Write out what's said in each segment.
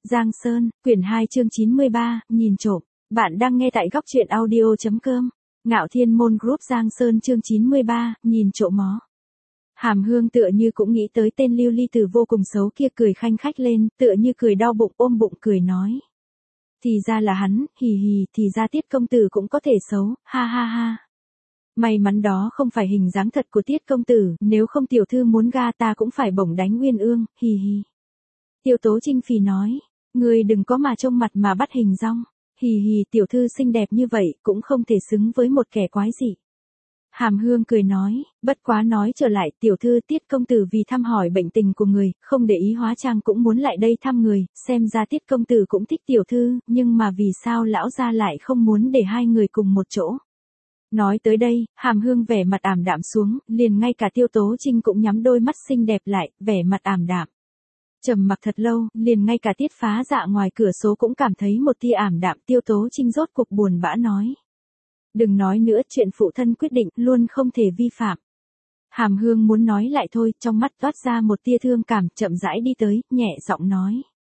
Giang Sơn, quyển 2 chương 93, nhìn trộm. Bạn đang nghe tại góc truyện audio.com. Ngạo Thiên Môn Group Giang Sơn chương 93, nhìn trộm mó. Hàm Hương tựa như cũng nghĩ tới tên Lưu Ly Tử vô cùng xấu kia, cười khanh khách lên, tựa như cười đau bụng, ôm bụng cười nói. Thì ra là hắn, hì hì, thì ra Tiết công tử cũng có thể xấu, ha ha ha. May mắn đó không phải hình dáng thật của Tiết công tử, nếu không tiểu thư muốn ga ta cũng phải bổng đánh Uyên Ương, hì hì. Tiêu Tố Trinh phì nói, ngươi đừng có mà trông mặt mà bắt hình dong, hì hì, tiểu thư xinh đẹp như vậy cũng không thể xứng với một kẻ quái dị. Hàm Hương cười nói, bất quá nói trở lại, tiểu thư Tiết công tử vì thăm hỏi bệnh tình của người, không để ý hóa trang cũng muốn lại đây thăm người, xem ra Tiết công tử cũng thích tiểu thư, nhưng mà vì sao lão gia lại không muốn để hai người cùng một chỗ. Nói tới đây, Hàm Hương vẻ mặt ảm đạm xuống, liền ngay cả Tiêu Tố Trinh cũng nhắm đôi mắt xinh đẹp lại, vẻ mặt ảm đạm. Trầm mặc thật lâu, liền ngay cả Tiết Phá Dạ ngoài cửa sổ cũng cảm thấy một tia ảm đạm. Tiêu Tố Trinh rốt cuộc buồn bã nói. Đừng nói nữa, chuyện phụ thân quyết định luôn không thể vi phạm. Hàm Hương muốn nói lại thôi, trong mắt toát ra một tia thương cảm, chậm rãi đi tới, nhẹ giọng nói.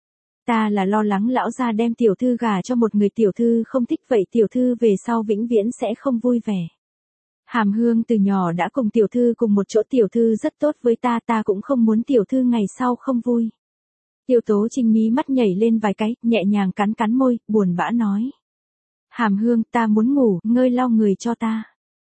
Ta là lo lắng lão gia đem tiểu thư gả cho một người tiểu thư không thích, vậy tiểu thư về sau vĩnh viễn sẽ không vui vẻ. Hàm Hương từ nhỏ đã cùng tiểu thư cùng một chỗ, tiểu thư rất tốt với ta, ta cũng không muốn tiểu thư ngày sau không vui. Tiêu Tố Trinh mí mắt nhảy lên vài cái, nhẹ nhàng cắn cắn môi, buồn bã nói. Hàm Hương, ta muốn ngủ, ngươi lau người cho ta.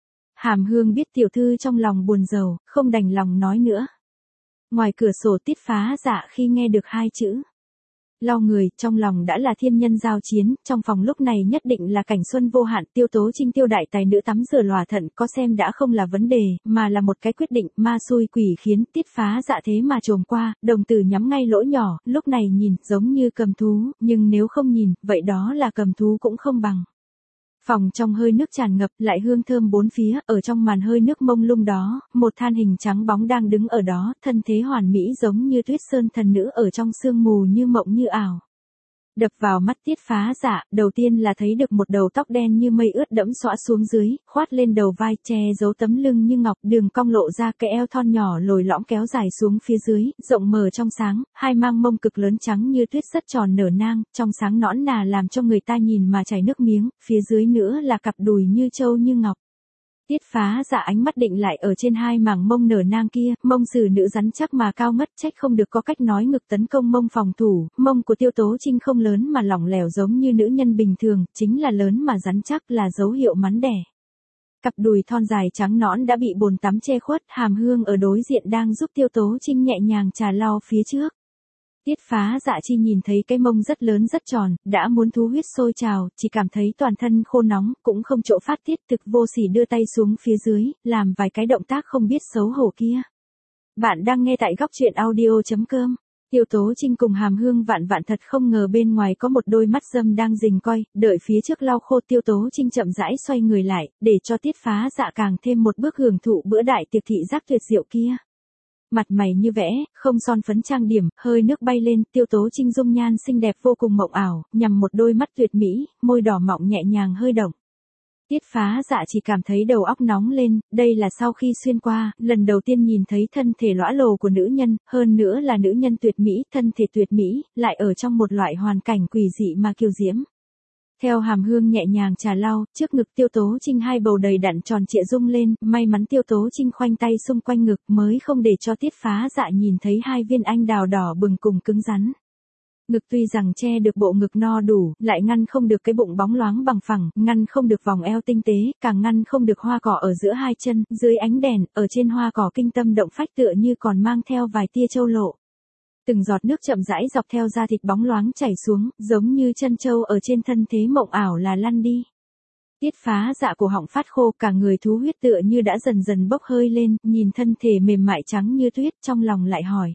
Hàm Hương biết tiểu thư trong lòng buồn rầu, không đành lòng nói nữa. Ngoài cửa sổ Tiết Phá Dạ khi nghe được hai chữ lau người, trong lòng đã là thiên nhân giao chiến, trong phòng lúc này nhất định là cảnh xuân vô hạn. Tiêu Tố Trinh tiêu đại tài nữ tắm rửa lòa thận, có xem đã không là vấn đề, mà là một cái quyết định, ma xui quỷ khiến. Tiết Phá Dạ thế mà trồm qua, đồng tử nhắm ngay lỗ nhỏ, lúc này nhìn giống như cầm thú, nhưng nếu không nhìn, vậy đó là cầm thú cũng không bằng. Phòng trong hơi nước tràn ngập, lại hương thơm bốn phía, ở trong màn hơi nước mông lung đó, một than hình trắng bóng đang đứng ở đó, thân thế hoàn mỹ giống như Tuyết Sơn thần nữ ở trong sương mù, như mộng như ảo. Đập vào mắt Tiết Phá Dạ, đầu tiên là thấy được một đầu tóc đen như mây ướt đẫm xõa xuống dưới, khoát lên đầu vai, che giấu tấm lưng như ngọc, đường cong lộ ra cái eo thon nhỏ lồi lõm kéo dài xuống phía dưới, rộng mở trong sáng, hai mang mông cực lớn trắng như tuyết rất tròn nở nang, trong sáng nõn nà làm cho người ta nhìn mà chảy nước miếng, phía dưới nữa là cặp đùi như châu như ngọc. Tiết Phá Dạ ánh mắt định lại ở trên hai mảng mông nở nang kia, mông xử nữ rắn chắc mà cao ngất, trách không được có cách nói ngực tấn công mông phòng thủ. Mông của Tiêu Tố Trinh không lớn mà lỏng lẻo giống như nữ nhân bình thường, chính là lớn mà rắn chắc là dấu hiệu mắn đẻ. Cặp đùi thon dài trắng nõn đã bị bồn tắm che khuất. Hàm Hương ở đối diện đang giúp Tiêu Tố Trinh nhẹ nhàng trà lau phía trước. Tiết Phá Dạ chi nhìn thấy cái mông rất lớn rất tròn, đã muốn thú huyết sôi trào, chỉ cảm thấy toàn thân khô nóng, cũng không chỗ phát tiết, thực vô sỉ đưa tay xuống phía dưới, làm vài cái động tác không biết xấu hổ kia. Bạn đang nghe tại góc truyện audio.com. Tiêu Tố Trinh cùng Hàm Hương vạn vạn thật không ngờ bên ngoài có một đôi mắt dâm đang rình coi, đợi phía trước lau khô. Tiêu Tố Trinh chậm rãi xoay người lại, để cho Tiết Phá Dạ càng thêm một bước hưởng thụ bữa đại tiệc thị giác tuyệt diệu kia. Mặt mày như vẽ, không son phấn trang điểm, hơi nước bay lên, Tiêu Tố Trinh dung nhan xinh đẹp vô cùng mộng ảo, nhằm một đôi mắt tuyệt mỹ, môi đỏ mọng nhẹ nhàng hơi động. Tiết Phá Dạ chỉ cảm thấy đầu óc nóng lên, đây là sau khi xuyên qua, lần đầu tiên nhìn thấy thân thể lõa lồ của nữ nhân, hơn nữa là nữ nhân tuyệt mỹ, thân thể tuyệt mỹ, lại ở trong một loại hoàn cảnh quỷ dị mà kiêu diễm. Theo Hàm Hương nhẹ nhàng trà lau, trước ngực Tiêu Tố Trinh hai bầu đầy đặn tròn trịa rung lên, may mắn Tiêu Tố Trinh khoanh tay xung quanh ngực mới không để cho Tiết Phá Dạ nhìn thấy hai viên anh đào đỏ bừng cùng cứng rắn. Ngực tuy rằng che được bộ ngực no đủ, lại ngăn không được cái bụng bóng loáng bằng phẳng, ngăn không được vòng eo tinh tế, càng ngăn không được hoa cỏ ở giữa hai chân, dưới ánh đèn, ở trên hoa cỏ kinh tâm động phách tựa như còn mang theo vài tia châu lộ. Từng giọt nước chậm rãi dọc theo da thịt bóng loáng chảy xuống, giống như chân châu ở trên thân thế mộng ảo là lăn đi. Tiết Phá Dạ cổ họng phát khô, cả người thú huyết tựa như đã dần dần bốc hơi lên, nhìn thân thể mềm mại trắng như tuyết, trong lòng lại hỏi.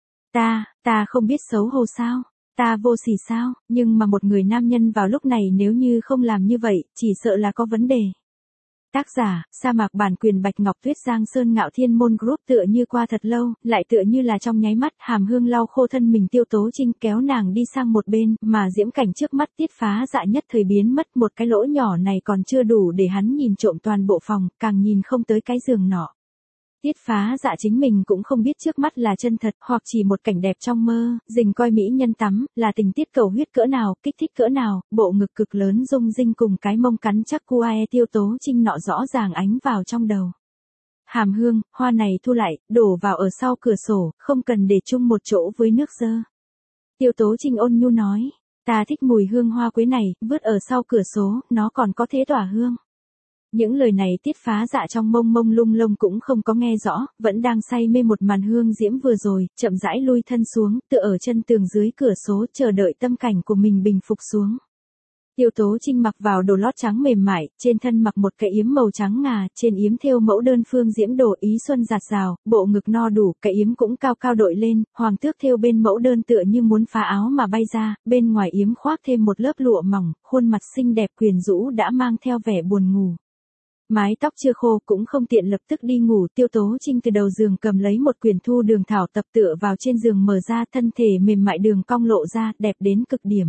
Ta không biết xấu hổ sao? Ta vô sỉ sao? Nhưng mà một người nam nhân vào lúc này nếu như không làm như vậy, chỉ sợ là có vấn đề. Tác giả, sa mạc bản quyền Bạch Ngọc Tuyết. Giang Sơn Ngạo Thiên Môn Group. Tựa như qua thật lâu, lại tựa như là trong nháy mắt. Hàm Hương lau khô thân mình Tiêu Tố Trinh, kéo nàng đi sang một bên, mà diễm cảnh trước mắt Tiết Phá Dạ nhất thời biến mất. Một cái lỗ nhỏ này còn chưa đủ để hắn nhìn trộm toàn bộ phòng, càng nhìn không tới cái giường nọ. Tiết Phá Dạ chính mình cũng không biết trước mắt là chân thật hoặc chỉ một cảnh đẹp trong mơ, dình coi mỹ nhân tắm, là tình tiết cầu huyết cỡ nào, kích thích cỡ nào, bộ ngực cực lớn rung rinh cùng cái mông cắn chắc cua Tiêu Tố Trinh nọ rõ ràng ánh vào trong đầu. Hàm Hương, hoa này thu lại, đổ vào ở sau cửa sổ, không cần để chung một chỗ với nước dơ. Tiêu Tố Trinh ôn nhu nói, ta thích mùi hương hoa quế này, vứt ở sau cửa sổ, nó còn có thế tỏa hương. Những lời này Tiết Phá Dạ trong mông mông lung lông cũng không có nghe rõ, vẫn đang say mê một màn hương diễm vừa rồi, chậm rãi lui thân xuống, tựa ở chân tường dưới cửa sổ chờ đợi tâm cảnh của mình bình phục xuống. Tiêu Tố Trinh mặc vào đồ lót trắng mềm mại, trên thân mặc một cái yếm màu trắng ngà, trên yếm thêu mẫu đơn phương diễm đồ ý xuân rạt rào, bộ ngực no đủ, cái yếm cũng cao cao đội lên, hoàng tước thêu bên mẫu đơn tựa như muốn phá áo mà bay ra, bên ngoài yếm khoác thêm một lớp lụa mỏng, khuôn mặt xinh đẹp quyến rũ đã mang theo vẻ buồn ngủ. Mái tóc chưa khô cũng không tiện lập tức đi ngủ, Tiêu Tố Trinh từ đầu giường cầm lấy một quyển thu đường thảo tập tựa vào trên giường mở ra, thân thể mềm mại đường cong lộ ra, đẹp đến cực điểm.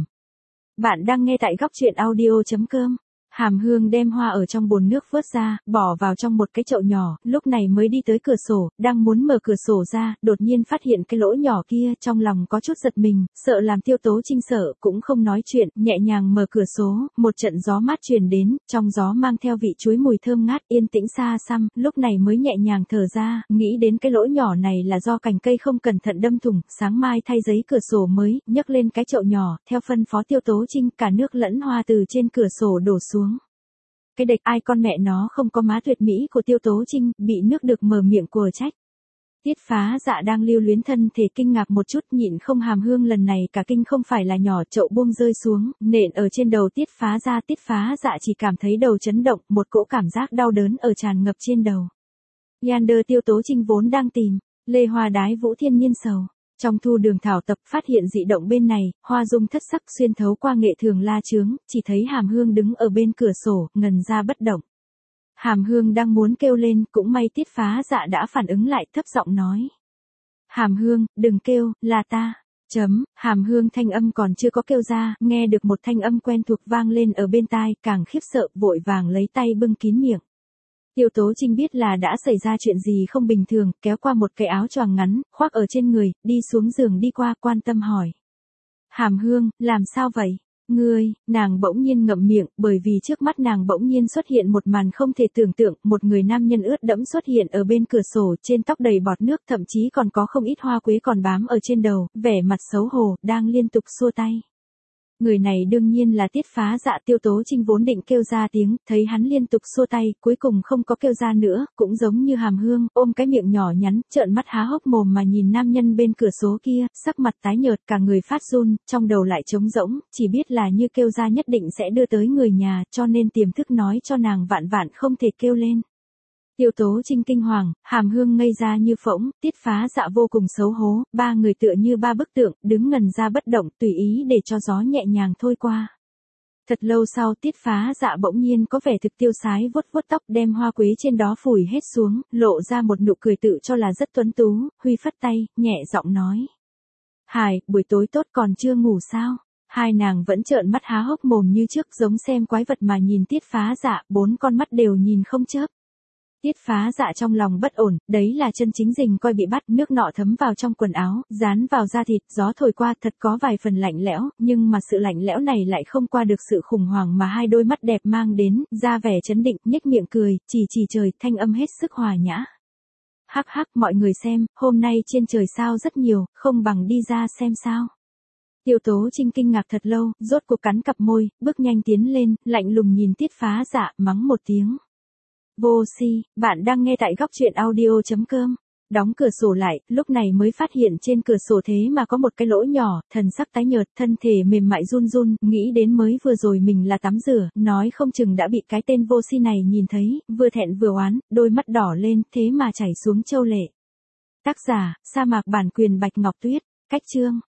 Bạn đang nghe tại góc truyện audio.com. Hàm Hương đem hoa ở trong bồn nước vớt ra, bỏ vào trong một cái chậu nhỏ, lúc này mới đi tới cửa sổ, đang muốn mở cửa sổ ra, đột nhiên phát hiện cái lỗ nhỏ kia, trong lòng có chút giật mình, sợ làm Tiêu Tố Trinh sợ, cũng không nói chuyện, nhẹ nhàng mở cửa sổ, một trận gió mát truyền đến, trong gió mang theo vị chuối mùi thơm ngát, yên tĩnh xa xăm, lúc này mới nhẹ nhàng thở ra, nghĩ đến cái lỗ nhỏ này là do cành cây không cẩn thận đâm thủng, sáng mai thay giấy cửa sổ mới, nhấc lên cái chậu nhỏ, theo phân phó Tiêu Tố Trinh, cả nước lẫn hoa từ trên cửa sổ đổ xuống. Cái đệch ai con mẹ nó không có má tuyệt mỹ của Tiêu Tố Trinh, bị nước được mở miệng của trách. Tiết Phá Dạ đang lưu luyến thân thể kinh ngạc một chút, nhịn không. Hàm Hương lần này cả kinh không phải là nhỏ, chậu buông rơi xuống, nện ở trên đầu Tiết Phá Dạ chỉ cảm thấy đầu chấn động, một cỗ cảm giác đau đớn ở tràn ngập trên đầu. Yander Tiêu Tố Trinh vốn đang tìm, lê hoa đái vũ thiên nhiên sầu. Trong thu đường thảo tập phát hiện dị động bên này, hoa dung thất sắc xuyên thấu qua nghệ thường la chướng, chỉ thấy Hàm Hương đứng ở bên cửa sổ, ngần ra bất động. Hàm Hương đang muốn kêu lên, cũng may Tiết Phá Dạ đã phản ứng lại, thấp giọng nói. Hàm Hương, đừng kêu, là ta. Hàm Hương thanh âm còn chưa có kêu ra, nghe được một thanh âm quen thuộc vang lên ở bên tai, càng khiếp sợ, vội vàng lấy tay bưng kín miệng. Tiêu Tố Trinh biết là đã xảy ra chuyện gì không bình thường, kéo qua một cái áo choàng ngắn, khoác ở trên người, đi xuống giường đi qua, quan tâm hỏi. Hàm Hương, làm sao vậy? Nàng bỗng nhiên ngậm miệng, bởi vì trước mắt nàng bỗng nhiên xuất hiện một màn không thể tưởng tượng, một người nam nhân ướt đẫm xuất hiện ở bên cửa sổ, trên tóc đầy bọt nước, thậm chí còn có không ít hoa quế còn bám ở trên đầu, vẻ mặt xấu hổ, đang liên tục xua tay. Người này đương nhiên là Tiết Phá Dạ. Tiêu Tố Trinh vốn định kêu ra tiếng, thấy hắn liên tục xua tay, cuối cùng không có kêu ra nữa, cũng giống như Hàm Hương, ôm cái miệng nhỏ nhắn, trợn mắt há hốc mồm mà nhìn nam nhân bên cửa sổ kia, sắc mặt tái nhợt, cả người phát run, trong đầu lại trống rỗng, chỉ biết là như kêu ra nhất định sẽ đưa tới người nhà, cho nên tiềm thức nói cho nàng vạn vạn không thể kêu lên. Tiêu Tố Trinh kinh hoàng, Hàm Hương ngây ra như phỗng, Tiết Phá Dạ vô cùng xấu hố, ba người tựa như ba bức tượng, đứng ngần ra bất động, tùy ý để cho gió nhẹ nhàng thôi qua. Thật lâu sau Tiết Phá Dạ bỗng nhiên có vẻ thực tiêu sái, vuốt vuốt tóc, đem hoa quế trên đó phủi hết xuống, lộ ra một nụ cười tự cho là rất tuấn tú, huy phất tay, nhẹ giọng nói. Hải, buổi tối tốt, còn chưa ngủ sao? Hai nàng vẫn trợn mắt há hốc mồm như trước, giống xem quái vật mà nhìn Tiết Phá Dạ, bốn con mắt đều nhìn không chớp. Tiết Phá Dạ trong lòng bất ổn, đấy là chân chính rình coi bị bắt, nước nọ thấm vào trong quần áo, dán vào da thịt, gió thổi qua thật có vài phần lạnh lẽo, nhưng mà sự lạnh lẽo này lại không qua được sự khủng hoảng mà hai đôi mắt đẹp mang đến, ra vẻ trấn định, nhếch miệng cười, chỉ trời, thanh âm hết sức hòa nhã. Hắc hắc, mọi người xem, hôm nay trên trời sao rất nhiều, không bằng đi ra xem sao. Tiêu Tố Trinh kinh ngạc thật lâu, rốt cuộc cắn cặp môi, bước nhanh tiến lên, lạnh lùng nhìn Tiết Phá Dạ, mắng một tiếng. Vô si, bạn đang nghe tại góc truyện audio.com. Đóng cửa sổ lại, lúc này mới phát hiện trên cửa sổ thế mà có một cái lỗ nhỏ, thần sắc tái nhợt, thân thể mềm mại run run, nghĩ đến mới vừa rồi mình là tắm rửa, nói không chừng đã bị cái tên vô si này nhìn thấy, vừa thẹn vừa oán, đôi mắt đỏ lên, thế mà chảy xuống châu lệ. Tác giả, sa mạc bản quyền Bạch Ngọc Tuyết, cách chương.